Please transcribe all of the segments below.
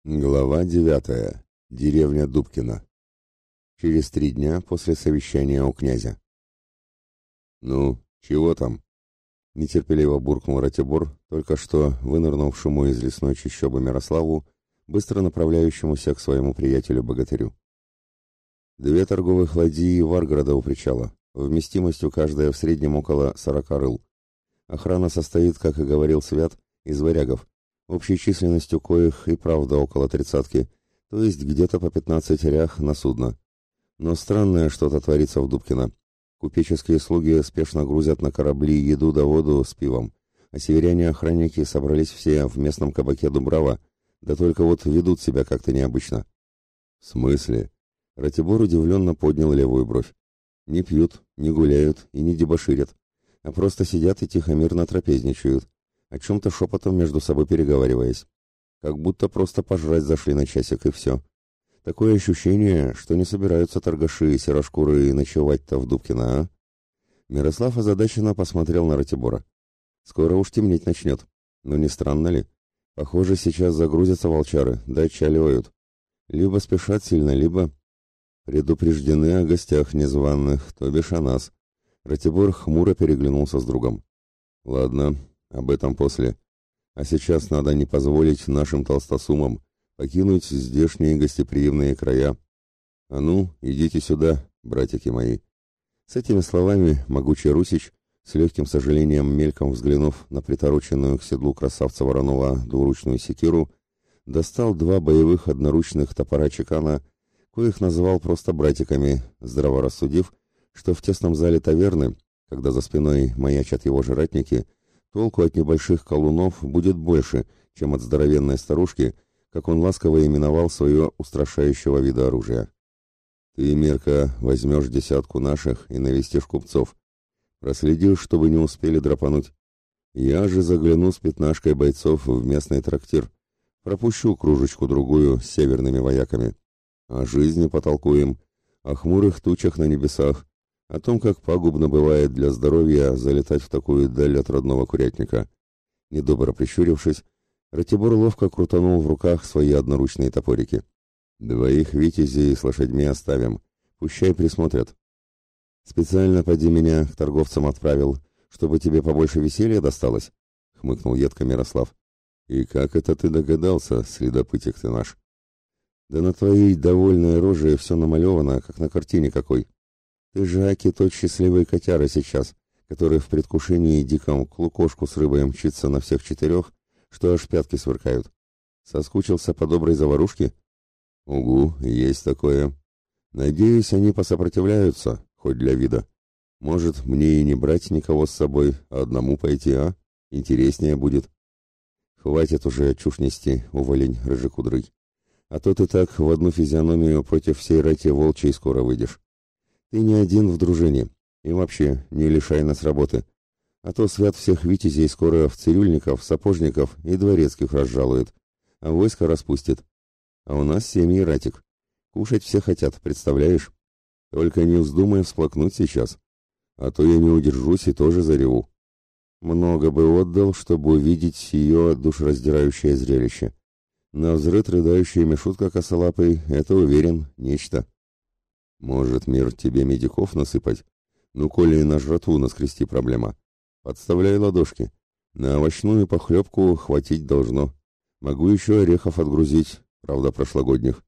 Глава 9. Деревня Дубкино. Через 3 дня после совещания у князя. «Ну, чего там?» — нетерпеливо буркнул Ратибор, только что вынырнувшему из лесной чащобы Мирославу, быстро направляющемуся к своему приятелю-богатырю. 2 торговых ладьи Варгорода у причала, вместимостью каждая в среднем около 40 рыл. Охрана состоит, как и говорил Свят, из варягов, общей численностью коих и правда около 30, то есть где-то по 15 рях на судно. Но странное что-то творится в Дубкино. Купеческие слуги спешно грузят на корабли еду да воду с пивом, а северяне-охранники собрались все в местном кабаке Дубрава, да только вот ведут себя как-то необычно. «В смысле?» Ратибор удивленно поднял левую бровь. «Не пьют, не гуляют и не дебоширят, а просто сидят и тихо-мирно трапезничают, о чем-то шепотом между собой переговариваясь. Как будто просто пожрать зашли на часик и все. Такое ощущение, что не собираются торгаши и серошкуры ночевать-то в Дубкино, а?» Мирослав озадаченно посмотрел на Ратибора. «Скоро уж темнеть начнет. Но не странно ли? Похоже, сейчас загрузятся волчары, да отчаливают. Либо спешат сильно, либо предупреждены о гостях незваных, то бишь о нас». Ратибор хмуро переглянулся с другом. «Ладно, об этом после. А сейчас надо не позволить нашим толстосумам покинуть здешние гостеприимные края. А ну, идите сюда, братики мои». С этими словами могучий Русич, с легким сожалением мельком взглянув на притороченную к седлу красавца Воронова двуручную секиру, достал 2 боевых одноручных топора чекана, коих называл просто братиками, здраво рассудив, что в тесном зале таверны, когда за спиной маячат его же ратники, толку от небольших колунов будет больше, чем от здоровенной старушки, как он ласково именовал свое устрашающего вида оружия. «Ты, Мирка, возьмешь 10 наших и навестишь купцов. Проследишь, чтобы не успели драпануть. Я же загляну с 15 бойцов в местный трактир. Пропущу кружечку-другую с северными вояками. О жизни потолкуем, о хмурых тучах на небесах, о том, как пагубно бывает для здоровья залетать в такую даль от родного курятника». Недобро прищурившись, Ратибор ловко крутанул в руках свои одноручные топорики. «2 витязей с лошадьми оставим, пущай присмотрят. Специально поди меня к торговцам отправил, чтобы тебе побольше веселья досталось», — хмыкнул едко Мирослав. «И как это ты догадался, следопытик ты наш?» «Да на твоей довольной роже все намалевано, как на картине какой. Ты же, аки, тот счастливый котяра сейчас, который в предвкушении диком к лукошку с рыбой мчится на всех 4, что аж пятки сверкают. Соскучился по доброй заварушке?» «Угу, есть такое. Надеюсь, они посопротивляются, хоть для вида. Может, мне и не брать никого с собой, а одному пойти, а? Интереснее будет». «Хватит уже чушь нести, уволень рыжекудрый. А то ты так в одну физиономию против всей рати волчьей скоро выйдешь. Ты не один в дружине, и вообще не лишай нас работы. А то Свят всех витязей скоро в цирюльников, сапожников и дворецких разжалует, а войско распустит. А у нас семьи, Ратик. Кушать все хотят, представляешь? Только не вздумай всплакнуть сейчас, а то я не удержусь и тоже зареву. Много бы отдал, чтобы увидеть ее душераздирающее зрелище. Навзрыд рыдающая Мишутка косолапый — это, уверен, нечто. Может, Мир, тебе медиков насыпать? Ну, коли на жратву наскрести проблема. Подставляй ладошки. На овощную похлебку хватить должно. Могу еще орехов отгрузить, правда, прошлогодних.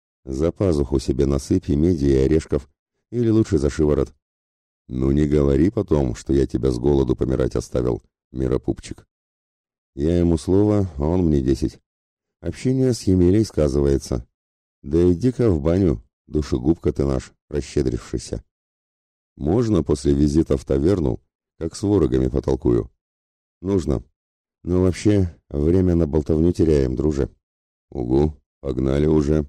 За пазуху себе насыпь и меди, и орешков, или лучше за шиворот. Ну, не говори потом, что я тебя с голоду помирать оставил, Миропупчик. Я ему слово, а он мне 10. Общение с Емелей сказывается. Да иди-ка в баню, душегубка ты наш, расщедрившийся. Можно после визита в таверну, как с ворогами потолкую? Нужно. Но вообще, время на болтовню теряем, друже. Угу, погнали уже.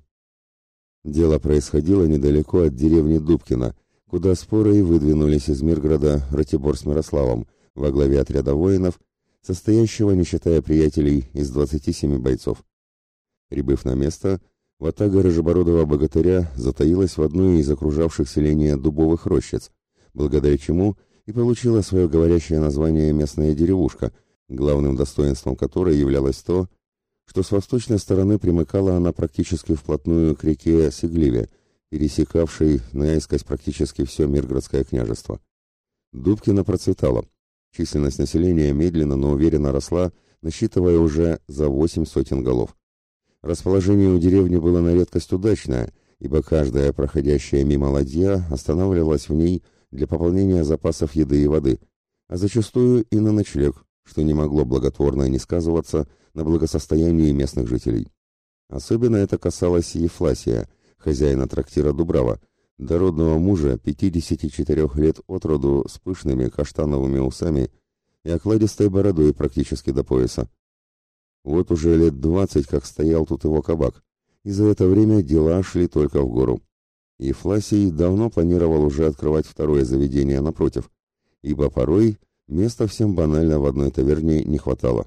Дело происходило недалеко от деревни Дубкино, куда споры и выдвинулись из Мирграда Ратибор с Мирославом во главе отряда воинов, состоящего, не считая приятелей, из 27 бойцов. Прибыв на место, ватага рыжебородого богатыря затаилась в одной из окружавших селения дубовых рощиц, благодаря чему и получила свое говорящее название местная деревушка, главным достоинством которой являлось то, что с восточной стороны примыкала она практически вплотную к реке Сигливе, пересекавшей наискось практически все Миргородское княжество. Дубкино процветало. Численность населения медленно, но уверенно росла, насчитывая уже за 8 сотен голов. Расположение у деревни было на редкость удачное, ибо каждая проходящая мимо ладья останавливалась в ней для пополнения запасов еды и воды, а зачастую и на ночлег, что не могло благотворно не сказываться на благосостоянии местных жителей. Особенно это касалось Ефласия, хозяина трактира Дубрава, дородного мужа 54 лет от роду с пышными каштановыми усами и окладистой бородой практически до пояса. Вот уже лет 20, как стоял тут его кабак, и за это время дела шли только в гору. Ефласий давно планировал уже открывать второе заведение напротив, ибо порой места всем банально в одной таверне не хватало.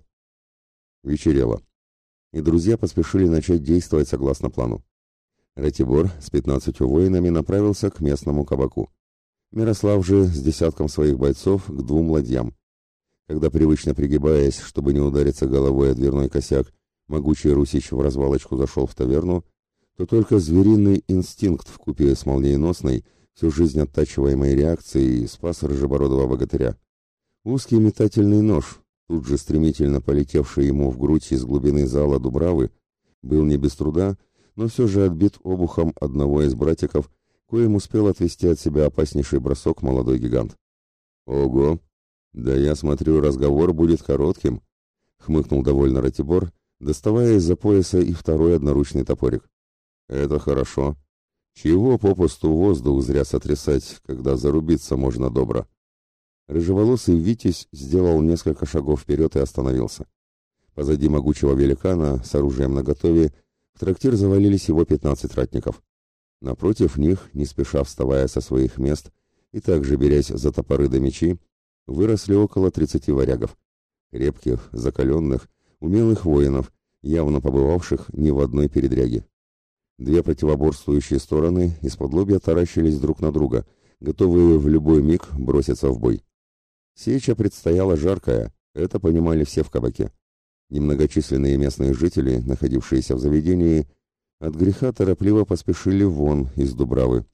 Вечерело, и друзья поспешили начать действовать согласно плану. Ратибор с 15 воинами направился к местному кабаку. Мирослав же с десятком своих бойцов к 2 ладьям. Когда, привычно пригибаясь, чтобы не удариться головой о дверной косяк, могучий Русич в развалочку зашел в таверну, то только звериный инстинкт вкупе с молниеносной, всю жизнь оттачиваемой реакцией спас рыжебородого богатыря. Узкий метательный нож, тут же стремительно полетевший ему в грудь из глубины зала Дубравы, был не без труда, но все же отбит обухом одного из братиков, коим успел отвести от себя опаснейший бросок молодой гигант. «Ого! Да я смотрю, разговор будет коротким», — хмыкнул довольно Ратибор, доставая из-за пояса и второй одноручный топорик. «Это хорошо. Чего попусту воздух зря сотрясать, когда зарубиться можно добро?» Рыжеволосый Витязь сделал несколько шагов вперед и остановился. Позади могучего великана с оружием наготове в трактир завалились его 15 ратников. Напротив них, не спеша вставая со своих мест и также берясь за топоры да мечи, выросли около 30 варягов. Крепких, закаленных, умелых воинов, явно побывавших не в одной передряге. Две противоборствующие стороны исподлобья таращились друг на друга, готовые в любой миг броситься в бой. Сеча предстояла жаркая, это понимали все в кабаке. Немногочисленные местные жители, находившиеся в заведении, от греха торопливо поспешили вон из Дубравы.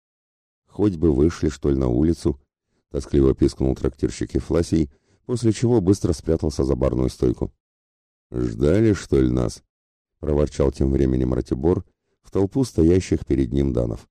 «Хоть бы вышли, что ли, на улицу», — тоскливо пискнул трактирщик Ефласий, после чего быстро спрятался за барную стойку. «Ждали, что ли, нас?» — проворчал тем временем Ратибор в толпу стоящих перед ним данов.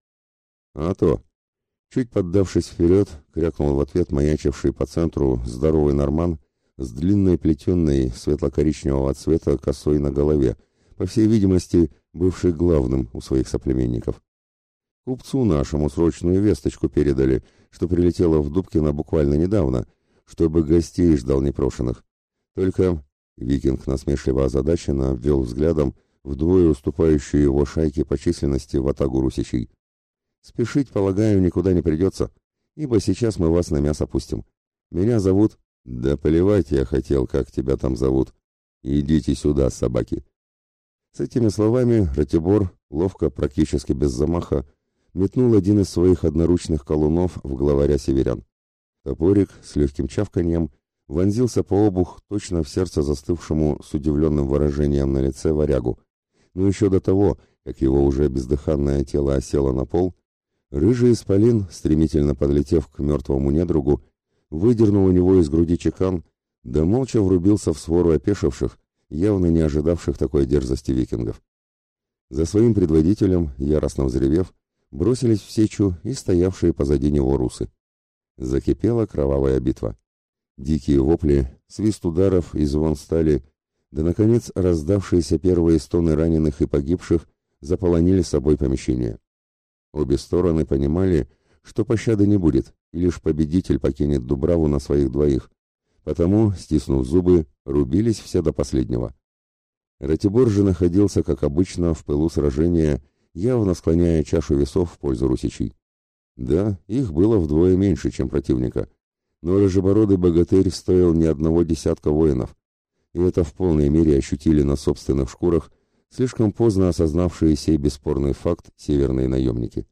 «А то!» Чуть поддавшись вперед, крякнул в ответ маячивший по центру здоровый норман с длинной плетенной светло-коричневого цвета косой на голове, по всей видимости, бывший главным у своих соплеменников. Купцу нашему срочную весточку передали, что прилетела в Дубкино буквально недавно, чтобы гостей ждал непрошенных. Только викинг насмешливо озадаченно обвел взглядом вдвое уступающую его шайке по численности ватагу русичей. Спешить, полагаю, никуда не придется, ибо сейчас мы вас на мясо пустим. Меня зовут... Да плевать я хотел, как тебя там зовут. Идите сюда, собаки. С этими словами Ратибор, ловко, практически без замаха, метнул один из своих одноручных колунов в главаря северян. Топорик с легким чавканьем вонзился по обух точно в сердце застывшему с удивленным выражением на лице варягу. Но еще до того, как его уже бездыханное тело осело на пол, рыжий исполин, стремительно подлетев к мертвому недругу, выдернул у него из груди чекан, да молча врубился в свору опешивших, явно не ожидавших такой дерзости викингов. За своим предводителем, яростно взревев, бросились в сечу и стоявшие позади него русы. Закипела кровавая битва. Дикие вопли, свист ударов и звон стали, да, наконец, раздавшиеся первые стоны раненых и погибших заполонили собой помещение. Обе стороны понимали, что пощады не будет, и лишь победитель покинет Дубраву на своих двоих. Потому, стиснув зубы, рубились все до последнего. Ратибор же находился, как обычно, в пылу сражения, явно склоняя чашу весов в пользу русичей. Да, их было вдвое меньше, чем противника, но рыжебородый богатырь стоил не одного десятка воинов, и это в полной мере ощутили на собственных шкурах слишком поздно осознавшие сей бесспорный факт северные наемники.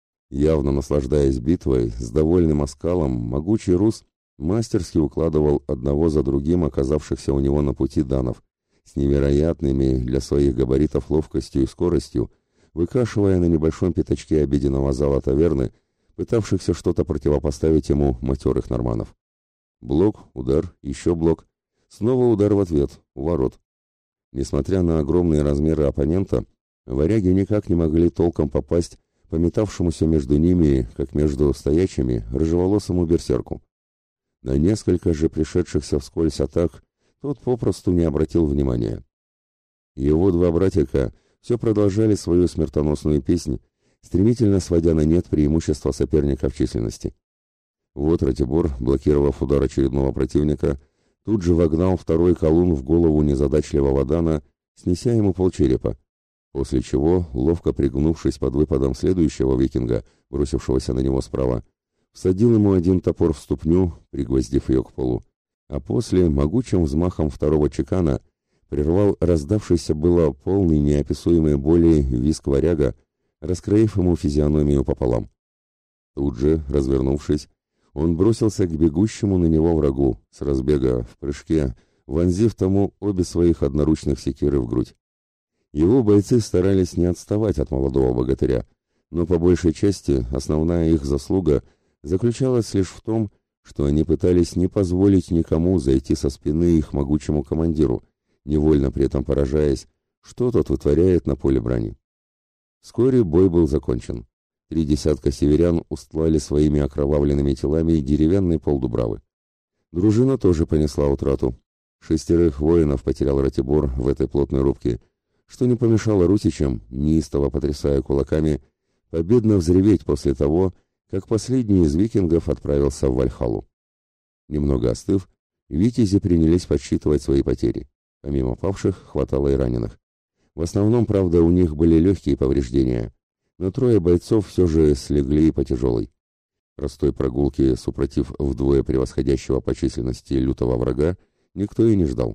Явно наслаждаясь битвой, с довольным оскалом, могучий рус мастерски укладывал одного за другим оказавшихся у него на пути данов, с невероятными для своих габаритов ловкостью и скоростью, выкашивая на небольшом пятачке обеденного зала таверны, пытавшихся что-то противопоставить ему матерых норманов. Блок, удар, еще блок, снова удар в ответ, у ворот. Несмотря на огромные размеры оппонента, варяги никак не могли толком попасть по метавшемуся между ними, как между стоячими, рыжеволосому берсерку. На несколько же пришедшихся вскользь атак тот попросту не обратил внимания. Его два братика все продолжали свою смертоносную песнь, стремительно сводя на нет преимущество соперника в численности. Вот Ратибор, блокировав удар очередного противника, тут же вогнал второй колун в голову незадачливого Дана, снеся ему полчерепа, после чего, ловко пригнувшись под выпадом следующего викинга, бросившегося на него справа, всадил ему один топор в ступню, пригвоздив ее к полу, а после могучим взмахом второго чекана прервал раздавшийся было полный неописуемой боли визг варяга, раскроив ему физиономию пополам. Тут же, развернувшись, он бросился к бегущему на него врагу, с разбега, в прыжке, вонзив тому обе своих одноручных секиры в грудь. Его бойцы старались не отставать от молодого богатыря, но по большей части основная их заслуга заключалась лишь в том, что они пытались не позволить никому зайти со спины их могучему командиру, невольно при этом поражаясь, что тот вытворяет на поле брани. Вскоре бой был закончен. 3 десятка северян устлали своими окровавленными телами деревянный пол Дубравы. Дружина тоже понесла утрату. 6 воинов потерял Ратибор в этой плотной рубке, что не помешало русичам, неистово потрясая кулаками, победно взреветь после того, как последний из викингов отправился в Вальхаллу. Немного остыв, витязи принялись подсчитывать свои потери. Помимо павших, хватало и раненых. В основном, правда, у них были легкие повреждения, но 3 бойцов все же слегли по тяжелой. Простой прогулки, супротив вдвое превосходящего по численности лютого врага, никто и не ждал.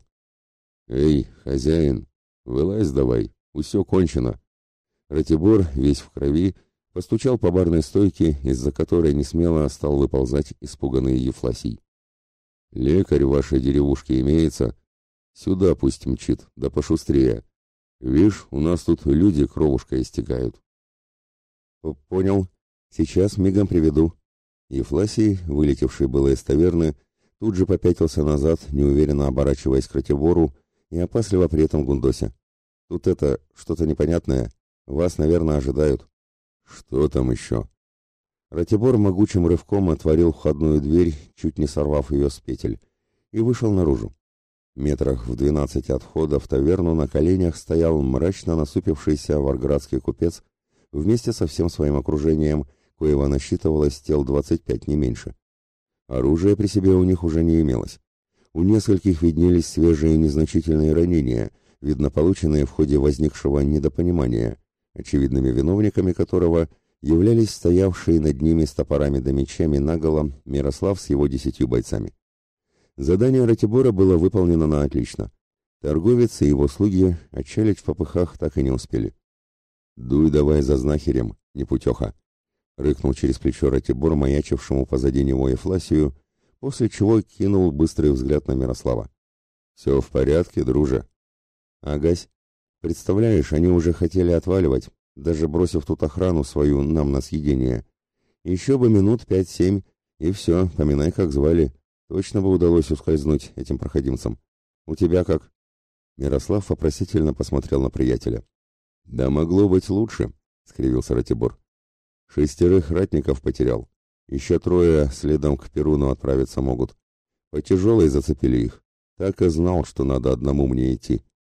«Эй, хозяин, вылазь давай, усё кончено». Ратибор, весь в крови, постучал по барной стойке, из-за которой несмело стал выползать испуганный Ефласий. «Лекарь в вашей деревушке имеется? Сюда пусть мчит, да пошустрее. Вишь, у нас тут люди кровушкой истекают». «Понял. Сейчас мигом приведу». Ефласий, вылетевший было из таверны, тут же попятился назад, неуверенно оборачиваясь к Ратибору и опасливо при этом гундося. «Тут это, что-то непонятное. Вас, наверное, ожидают». «Что там еще?» Ратибор могучим рывком отворил входную дверь, чуть не сорвав ее с петель, и вышел наружу. Метрах в 12 от входа в таверну на коленях стоял мрачно насупившийся варградский купец вместе со всем своим окружением, коего насчитывалось тел 25, не меньше. Оружия при себе у них уже не имелось. У нескольких виднелись свежие незначительные ранения, видно полученные в ходе возникшего недопонимания, очевидными виновниками которого являлись стоявшие над ними с топорами да мечами наголо Мирослав с его 10 бойцами. Задание Ратибора было выполнено на отлично. Торговец и его слуги отчалить в попыхах так и не успели. «Дуй давай за знахарем, непутеха!» — рыкнул через плечо Ратибор, маячившему позади него Ефласию, после чего кинул быстрый взгляд на Мирослава. «Все в порядке, друже?» «Агась, представляешь, они уже хотели отваливать, даже бросив тут охрану свою нам на съедение. Еще бы минут 5-7, и все, поминай, как звали. Точно бы удалось ускользнуть этим проходимцам. У тебя как?» Мирослав вопросительно посмотрел на приятеля. «Да могло быть лучше», — скривился Ратибор. 6 ратников потерял. Еще 3 следом к Перуну отправиться могут. По тяжелой зацепили их. Так и знал, что надо одному мне идти.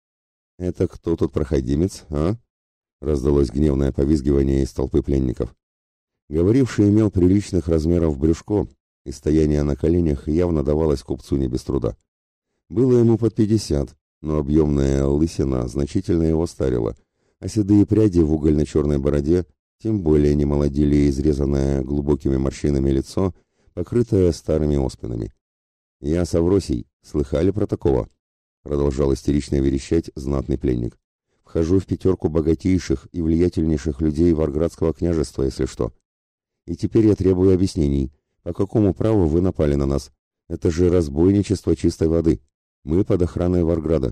«Это кто тут проходимец, а?» Раздалось гневное повизгивание из толпы пленников. Говоривший имел приличных размеров брюшко, и стояние на коленях явно давалось купцу не без труда. Было ему под 50, но объемная лысина значительно его старила, а седые пряди в угольно-черной бороде тем более не молодили изрезанное глубокими морщинами лицо, покрытое старыми оспинами. «Я Савросий, слыхали про такого?» Продолжал истерично верещать знатный пленник. «Вхожу в 5 богатейших и влиятельнейших людей Варградского княжества, если что. И теперь я требую объяснений. По какому праву вы напали на нас? Это же разбойничество чистой воды. Мы под охраной Варграда.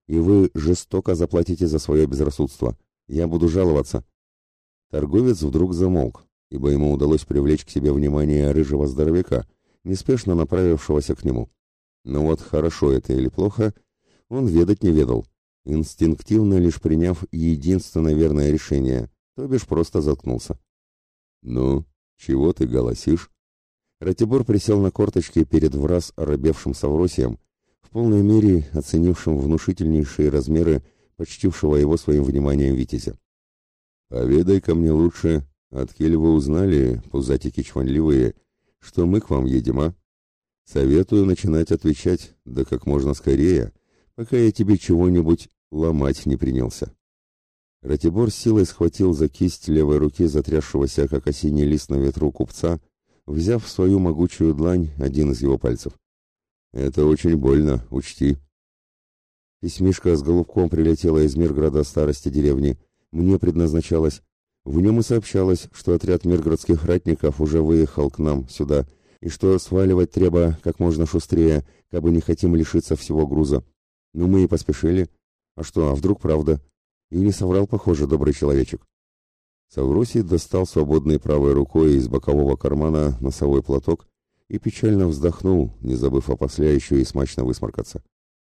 и вы жестоко заплатите за свое безрассудство. Я буду жаловаться». Торговец вдруг замолк, ибо ему удалось привлечь к себе внимание рыжего здоровяка, неспешно направившегося к нему. Но вот хорошо это или плохо, он ведать не ведал, инстинктивно лишь приняв единственно верное решение, то бишь просто заткнулся. «Ну, чего ты голосишь?» Ратибор присел на корточки перед враз оробевшим Савросием, в полной мере оценившим внушительнейшие размеры почтившего его своим вниманием витязя. «Поведай-ка мне лучше, откель вы узнали, пузатики чванливые, что мы к вам едем, а? Советую начинать отвечать, да как можно скорее, пока я тебе чего-нибудь ломать не принялся». Ратибор силой схватил за кисть левой руки затрясшегося, как осенний лист на ветру, купца, взяв в свою могучую длань один из его пальцев. «Это очень больно, учти». Письмишко с голубком прилетело из Мирграда старости деревни. Мне предназначалось. В нем и сообщалось, что отряд мирградских ратников уже выехал к нам сюда, и что сваливать треба как можно шустрее, кабы не хотим лишиться всего груза. Ну, мы и поспешили. А что, а вдруг правда? И не соврал, похоже, добрый человечек. Савросий достал свободной правой рукой из бокового кармана носовой платок и печально вздохнул, не забыв опосля еще и смачно высморкаться.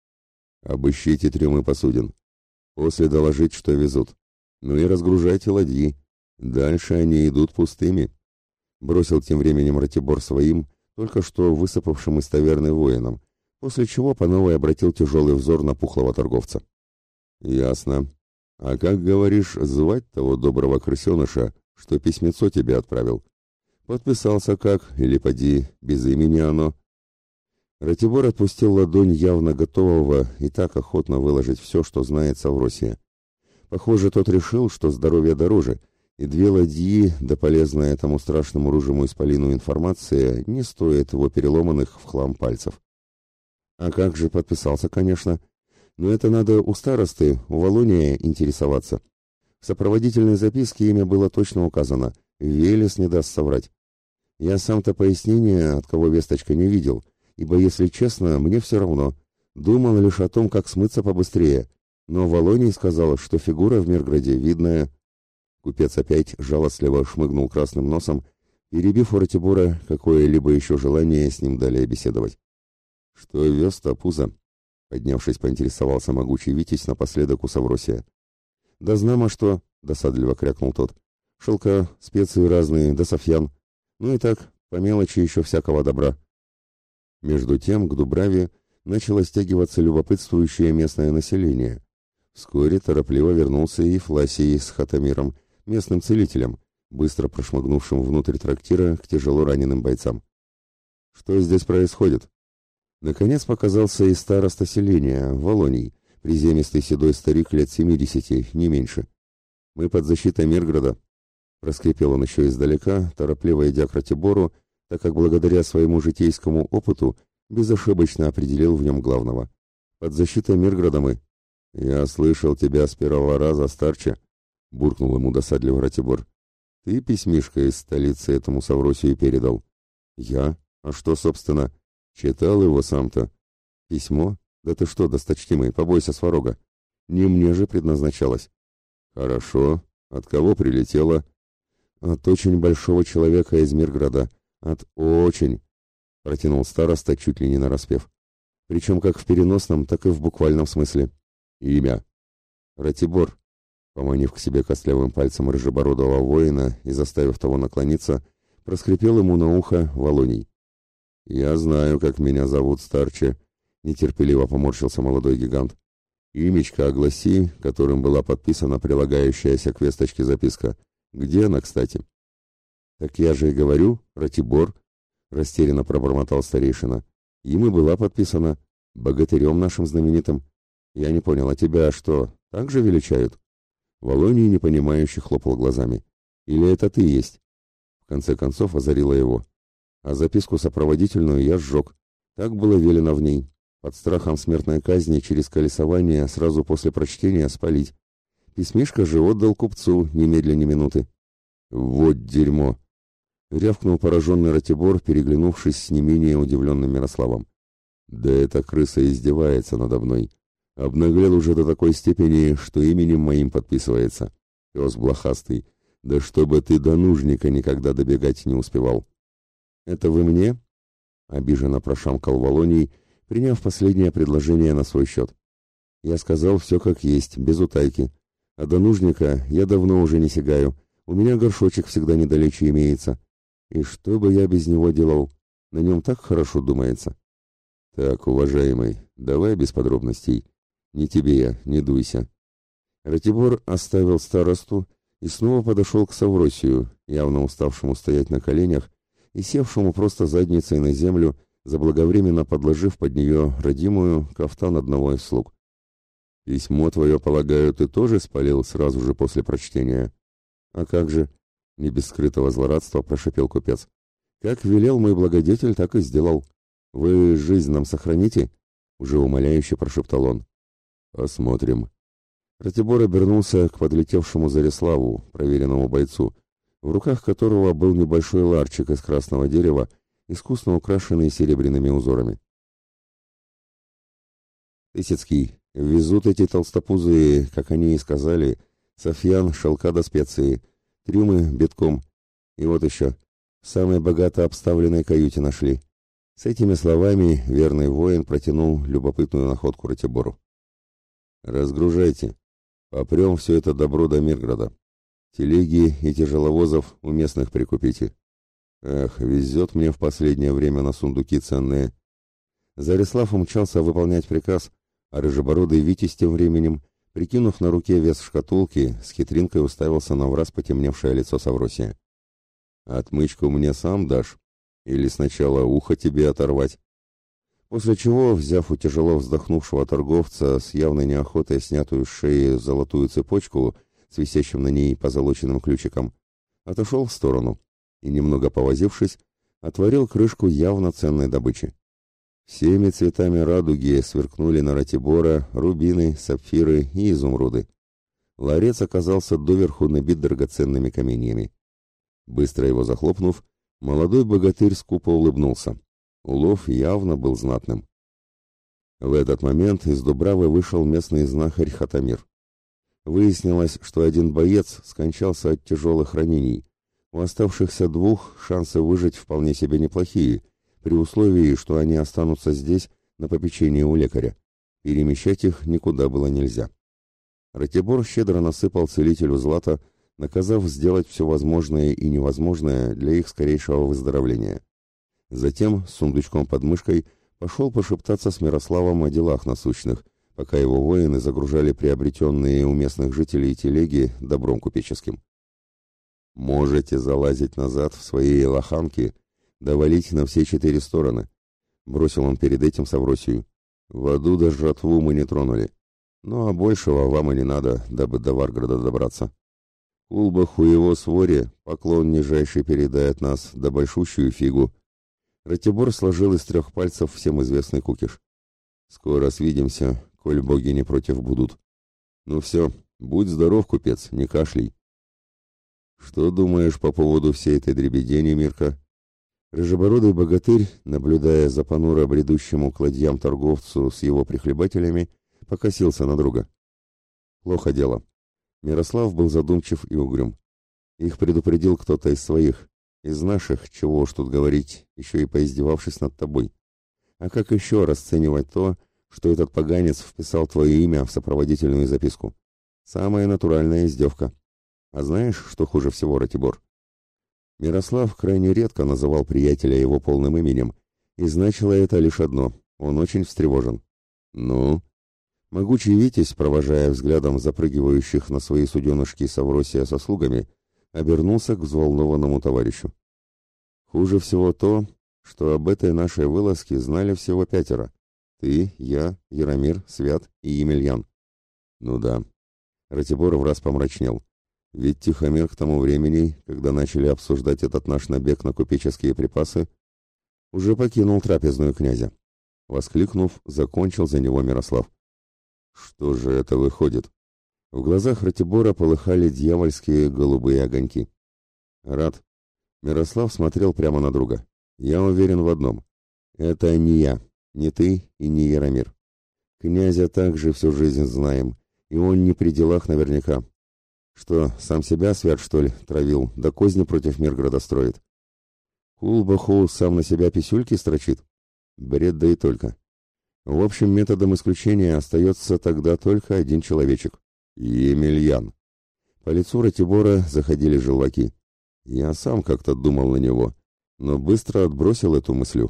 «Обыщите трюмы посудин. После доложить, что везут. Ну и разгружайте ладьи. Дальше они идут пустыми», — бросил тем временем Ратибор своим, только что высыпавшим из таверны воинам, после чего по новой обратил тяжелый взор на пухлого торговца. «Ясно. А как, говоришь, звать того доброго крысеныша, что письмецо тебе отправил? Подписался как, или поди, без имени оно?» Ратибор отпустил ладонь явно готового и так охотно выложить все, что знает Савросия. Похоже, тот решил, что здоровье дороже, и две ладьи, да полезная этому страшному рыжему исполину информация, не стоит его переломанных в хлам пальцев. А как же подписался, конечно. Но это надо у старосты, у Волония интересоваться. В сопроводительной записке имя было точно указано. Велес не даст соврать. Я сам-то пояснения, от кого весточка, не видел, ибо, если честно, мне все равно. Думал лишь о том, как смыться побыстрее. Но Волоний сказал, что фигура в Мирграде видная. Купец опять жалостливо шмыгнул красным носом, перебив у Ратибора какое-либо еще желание с ним далее беседовать. «Что вез-то, пузо?» Поднявшись, поинтересовался могучий Витязь напоследок у Савросия. «Да знамо что!» — досадливо крякнул тот. «Шелка, специи разные, да софьян. Ну и так, по мелочи еще всякого добра». Между тем к Дубраве начало стягиваться любопытствующее местное население. Вскоре торопливо вернулся и Фласий с Хатамиром, местным целителем, быстро прошмыгнувшим внутрь трактира к тяжело раненым бойцам. «Что здесь происходит?» Наконец показался и староста селения, Волоний, приземистый седой старик лет 70, не меньше. «Мы под защитой Мирграда», — проскрипел он еще издалека, торопливо идя к Ратибору, так как благодаря своему житейскому опыту безошибочно определил в нем главного. «Под защитой Мирграда мы». «Я слышал тебя с первого раза, старче», — буркнул ему досадливо Ратибор. «Ты письмишко из столицы этому Савросию передал». «Я? А что, собственно?» «Читал его сам-то». «Письмо? Да ты что, досточтимый, побойся сварога. Не мне же предназначалось». «Хорошо. От кого прилетело?» «От очень большого человека из Мирграда. От очень», — протянул староста чуть ли не нараспев. «Причем как в переносном, так и в буквальном смысле». «Имя?» «Ратибор», — поманив к себе костлявым пальцем рыжебородого воина и заставив того наклониться, проскрипел ему на ухо Волоний. «Я знаю, как меня зовут, старче», — нетерпеливо поморщился молодой гигант. «Имечко огласи, которым была подписана прилагающаяся к весточке записка. Где она, кстати?» «Так я же и говорю, Ратибор», — растерянно пробормотал старейшина. «Им и была подписана, богатырем нашим знаменитым. Я не понял, а тебя что, так же величают?» Волоний непонимающе хлопал глазами. «Или это ты есть?» В конце концов озарило его. «А записку сопроводительную я сжег. Так было велено в ней. Под страхом смертной казни через колесование сразу после прочтения спалить. Письмишко же отдал купцу немедленно ни минуты». «Вот дерьмо!» — рявкнул пораженный Ратибор, переглянувшись с не менее удивленным Мирославом. «Да эта крыса издевается надо мной. Обнаглел уже до такой степени, что именем моим подписывается. Пес блохастый. Да чтобы ты до нужника никогда добегать не успевал. Это вы мне? Обиженно прошамкал Волоний, приняв последнее предложение на свой счет. Я сказал все как есть, без утайки. А до нужника я давно уже не сигаю. У меня горшочек всегда недалече имеется. И что бы я без него делал? На нем так хорошо думается. Так, уважаемый, давай без подробностей. Не тебе я, не дуйся. Ратибор оставил старосту и снова подошел к Савросию, явно уставшему стоять на коленях и севшему просто задницей на землю, заблаговременно подложив под нее родимую кафтан одного из слуг. «Письмо твое, полагаю, ты тоже спалил сразу же после прочтения?» «А как же?» — не без скрытого злорадства прошипел купец. «Как велел мой благодетель, так и сделал. Вы жизнь нам сохраните?» — уже умоляюще прошептал он. «Посмотрим». Ратибор обернулся к подлетевшему Зариславу, проверенному бойцу, в руках которого был небольшой ларчик из красного дерева, искусно украшенный серебряными узорами. «Тысяцкий, везут эти толстопузые, как они и сказали, софьян, шелка да специи, трюмы битком. И вот еще, в самой богато обставленной каюте нашли». С этими словами верный воин протянул любопытную находку Ратибору. «Разгружайте. Попрем все это добро до Мирграда. Телеги и тяжеловозов у местных прикупите. Эх, везет мне в последнее время на сундуки ценные». Зарислав умчался выполнять приказ, а рыжебородый Витязь тем временем, прикинув на руке вес шкатулки, с хитринкой уставился на враз потемневшее лицо Савросия. «Отмычку мне сам дашь? Или сначала ухо тебе оторвать?» После чего, взяв у тяжело вздохнувшего торговца с явной неохотой снятую с шеи золотую цепочку с висящим на ней позолоченным ключиком, отошел в сторону и, немного повозившись, отворил крышку явно ценной добычи. Всеми цветами радуги сверкнули на Ратибора рубины, сапфиры и изумруды. Ларец оказался доверху набит драгоценными каменьями. Быстро его захлопнув, молодой богатырь скупо улыбнулся. Улов явно был знатным. В этот момент из Дубравы вышел местный знахарь Хатамир. Выяснилось, что один боец скончался от тяжелых ранений. У оставшихся двух шансы выжить вполне себе неплохие, при условии, что они останутся здесь на попечении у лекаря. Перемещать их никуда было нельзя. Ратибор щедро насыпал целителю злата, наказав сделать все возможное и невозможное для их скорейшего выздоровления. Затем, с сундучком под мышкой, пошел пошептаться с Мирославом о делах насущных, пока его воины загружали приобретенные у местных жителей телеги добром купеческим. «Можете залазить назад в свои лоханки, да валить на все 4 стороны», — бросил он перед этим Савросию. «Воду да жратву мы не тронули. Ну а большего вам и не надо, дабы до Варграда добраться. Кулбаху его своре поклон нижайший передает нас, да большущую фигу». Ратибор сложил из 3 пальцев всем известный кукиш. «Скоро свидимся, коль боги не против будут. Ну все, будь здоров, купец, не кашляй». «Что думаешь по поводу всей этой дребедени, Мирка?» Рыжебородый богатырь, наблюдая за понуро бредущему к ладьям торговцу с его прихлебателями, покосился на друга. «Плохо дело». Мирослав был задумчив и угрюм. «Их предупредил кто-то из своих. Из наших, чего уж тут говорить, еще и поиздевавшись над тобой. А как еще расценивать то, что этот поганец вписал твое имя в сопроводительную записку? Самая натуральная издевка. А знаешь, что хуже всего, Ратибор?» Мирослав крайне редко называл приятеля его полным именем, и значило это лишь одно — он очень встревожен. «Ну?» Могучий Витязь, провожая взглядом запрыгивающих на свои суденышки Савросия со слугами, обернулся к взволнованному товарищу. «Хуже всего то, что об этой нашей вылазке знали всего 5. Ты, я, Яромир, Свят и Емельян». «Ну да». Ратибор враз помрачнел. Ведь Тихомир к тому времени, когда начали обсуждать этот наш набег на купеческие припасы, уже покинул трапезную князя. Воскликнув, закончил за него Мирослав. «Что же это выходит?» В глазах Ратибора полыхали дьявольские голубые огоньки. «Рад». Мирослав смотрел прямо на друга. «Я уверен в одном. Это не я, не ты и не Яромир. Князя также всю жизнь знаем, и он не при делах наверняка. Что, сам себя свят, что ли, травил, да козни против Мирграда строит? Кулбаху сам на себя писюльки строчит? Бред, да и только. В общем, методом исключения остается тогда только один человечек — Емельян. По лицу Ратибора заходили желваки. Я сам как-то думал на него, но быстро отбросил эту мысль.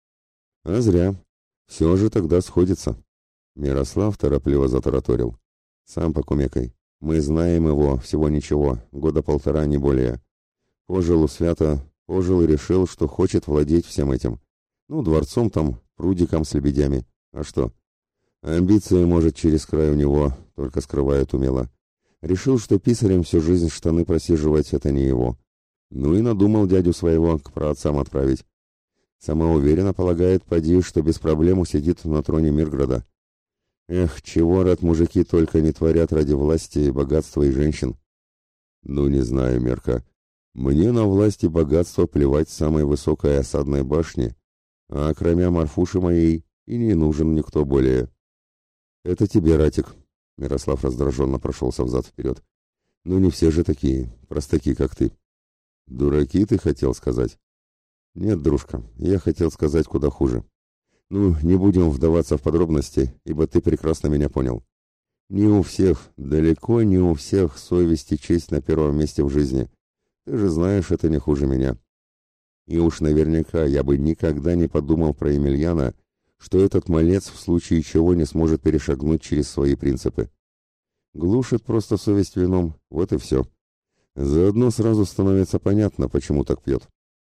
А зря. Все же тогда сходится. Мирослав торопливо затараторил. Сам покумекай. Мы знаем его всего ничего, года полтора, не более. Пожил у свято, пожил и решил, что хочет владеть всем этим. Ну, дворцом там, прудиком с лебедями. А что? Амбиции, может, через край у него, только скрывает умело. Решил, что писарем всю жизнь штаны просиживать — это не его. Ну и надумал дядю своего к праотцам отправить. Самоуверенно полагает, поди, что без проблем усидит на троне Мирграда. Эх, чего, рад, мужики только не творят ради власти и богатства и женщин. Ну, не знаю, Мерка. Мне на власть и богатство плевать с самой высокой осадной башни, а кроме Марфуши моей и не нужен никто более. Это тебе, Ратик. Мирослав раздраженно прошелся взад-вперед. Ну, не все же такие, простаки, как ты. Дураки, ты хотел сказать? Нет, дружка, я хотел сказать куда хуже. Ну, не будем вдаваться в подробности, ибо ты прекрасно меня понял. Не у всех, далеко не у всех совесть и честь на первом месте в жизни. Ты же знаешь, это не хуже меня. И уж наверняка я бы никогда не подумал про Емельяна, что этот малец в случае чего не сможет перешагнуть через свои принципы. Глушит просто совесть вином, вот и все. Заодно сразу становится понятно, почему так пьет.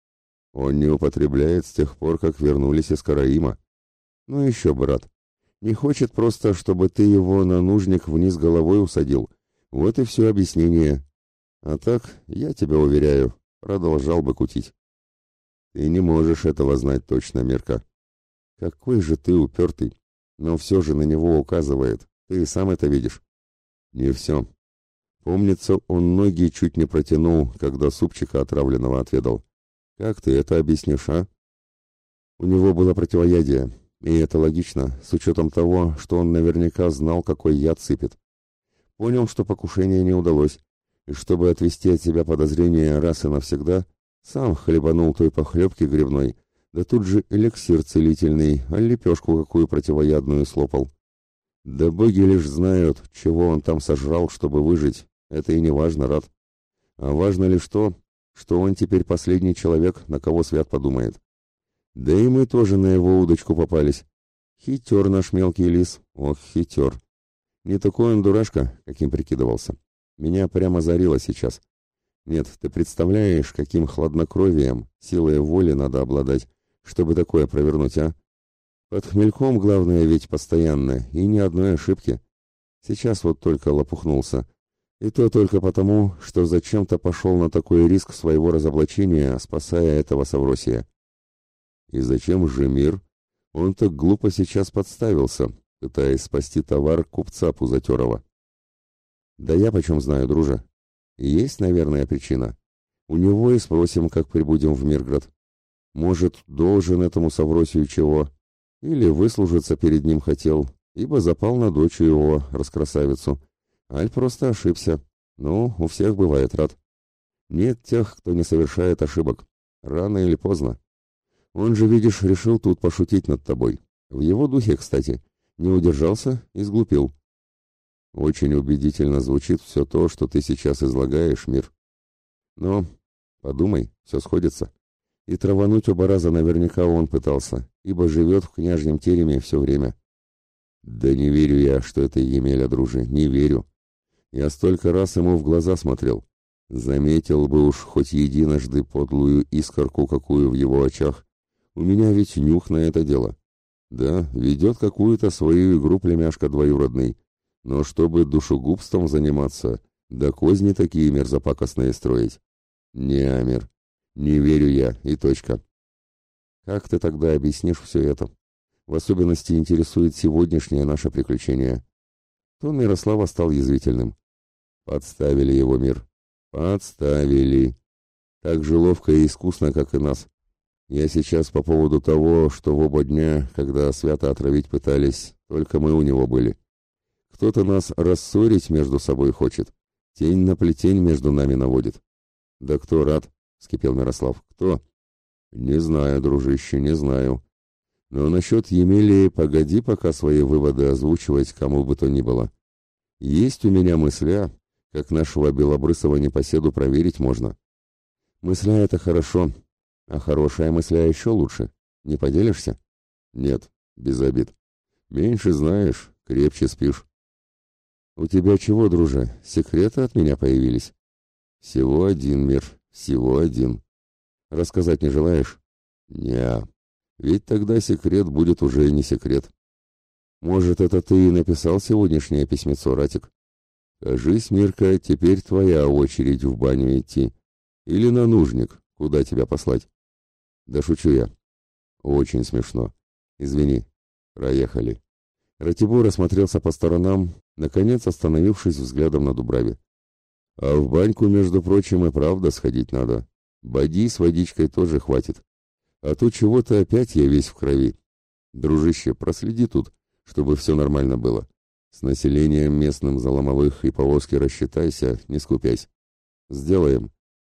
Он не употребляет с тех пор, как вернулись из Караима. Ну еще, брат, не хочет просто, чтобы ты его на нужник вниз головой усадил. Вот и все объяснение. А так, я тебя уверяю, продолжал бы кутить. Ты не можешь этого знать точно, Мирка. Какой же ты упертый, но все же на него указывает. Ты сам это видишь. Не все. Помнится, он ноги чуть не протянул, когда супчика отравленного отведал. Как ты это объяснишь, а? У него было противоядие, и это логично, с учетом того, что он наверняка знал, какой яд сыпет. Понял, что покушение не удалось, и чтобы отвести от себя подозрения раз и навсегда, сам хлебанул той похлебки грибной, да тут же эликсир целительный, а лепешку какую противоядную слопал. Да боги лишь знают, чего он там сожрал, чтобы выжить, это и не важно, Рад. А важно лишь то, что он теперь последний человек, на кого свят подумает. Да и мы тоже на его удочку попались. Хитер наш мелкий лис, ох, хитер. Не такой он дурашка, каким прикидывался. Меня прямо зарило сейчас. Нет, ты представляешь, каким хладнокровием, силой воли надо обладать, чтобы такое провернуть, а? Под хмельком главное ведь постоянно, и ни одной ошибки. Сейчас вот только лопухнулся. И то только потому, что зачем-то пошел на такой риск своего разоблачения, спасая этого Савросия. И зачем же мир? Он так глупо сейчас подставился, пытаясь спасти товар купца Пузатерова. Да я почем знаю, друже. Есть, наверное, причина. У него и спросим, как прибудем в Мирград. Может, должен этому Савросию чего? Или выслужиться перед ним хотел, ибо запал на дочь его, раскрасавицу. Аль просто ошибся. Ну, у всех бывает, Рад. Нет тех, кто не совершает ошибок. Рано или поздно. Он же, видишь, решил тут пошутить над тобой. В его духе, кстати. Не удержался и сглупил. Очень убедительно звучит все то, что ты сейчас излагаешь, Мир. Но, подумай, все сходится. И травануть оба раза наверняка он пытался, ибо живет в княжьем тереме все время. Да не верю я, что это Емеля, дружи, не верю. Я столько раз ему в глаза смотрел. Заметил бы уж хоть единожды подлую искорку, какую в его очах. У меня ведь нюх на это дело. Да, ведет какую-то свою игру племяшка двоюродный. Но чтобы душегубством заниматься, да козни такие мерзопакостные строить. Не, Амир, не верю я, и точка. Как ты тогда объяснишь все это? В особенности интересует сегодняшнее наше приключение. Тон Мирослава стал язвительным. Подставили его, Мир. Подставили. Так же ловко и искусно, как и нас. Я сейчас по поводу того, что в оба дня, когда Свята отравить пытались, только мы у него были. Кто-то нас рассорить между собой хочет, тень на плетень между нами наводит. Да кто рад? Вскипел Мирослав. Кто? Не знаю, дружище, не знаю. Но насчет Емелии погоди пока свои выводы озвучивать кому бы то ни было. Есть у меня мысля, как нашего белобрысого непоседу проверить можно. Мысля — это хорошо, а хорошая мысля еще лучше. Не поделишься? Нет, без обид. Меньше знаешь, крепче спишь. У тебя чего, друже, секреты от меня появились? Всего один мир, всего один. Рассказать не желаешь? Неа. Ведь тогда секрет будет уже не секрет. Может, это ты и написал сегодняшнее письмецо, Ратик? Кажись, Мирка, теперь твоя очередь в баню идти. Или на нужник, куда тебя послать? Да шучу я. Очень смешно. Извини. Проехали. Ратибор осмотрелся по сторонам, наконец остановившись взглядом на Дубраве. А в баньку, между прочим, и правда сходить надо. Боди с водичкой тоже хватит. А то чего-то опять я весь в крови. Дружище, проследи тут, чтобы все нормально было. С населением местным за ломовых и повозки рассчитайся, не скупясь. Сделаем.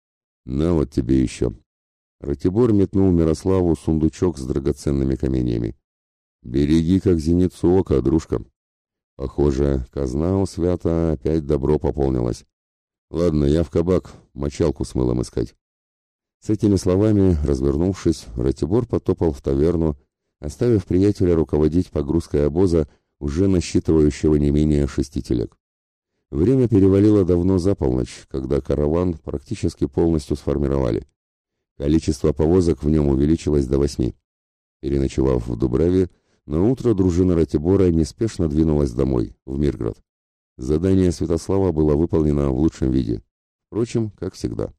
На вот тебе еще. Ратибор метнул Мирославу сундучок с драгоценными каменьями. Береги, как зеницу ока, дружка. Похоже, казна у Свята опять добро пополнилась. Ладно, я в кабак, мочалку с мылом искать. С этими словами, развернувшись, Ратибор потопал в таверну, оставив приятеля руководить погрузкой обоза, уже насчитывающего не менее 6 телег. Время перевалило давно за полночь, когда караван практически полностью сформировали. Количество повозок в нем увеличилось до 8. Переночевав в Дубраве, на утро дружина Ратибора неспешно двинулась домой, в Мирград. Задание Святослава было выполнено в лучшем виде. Впрочем, как всегда.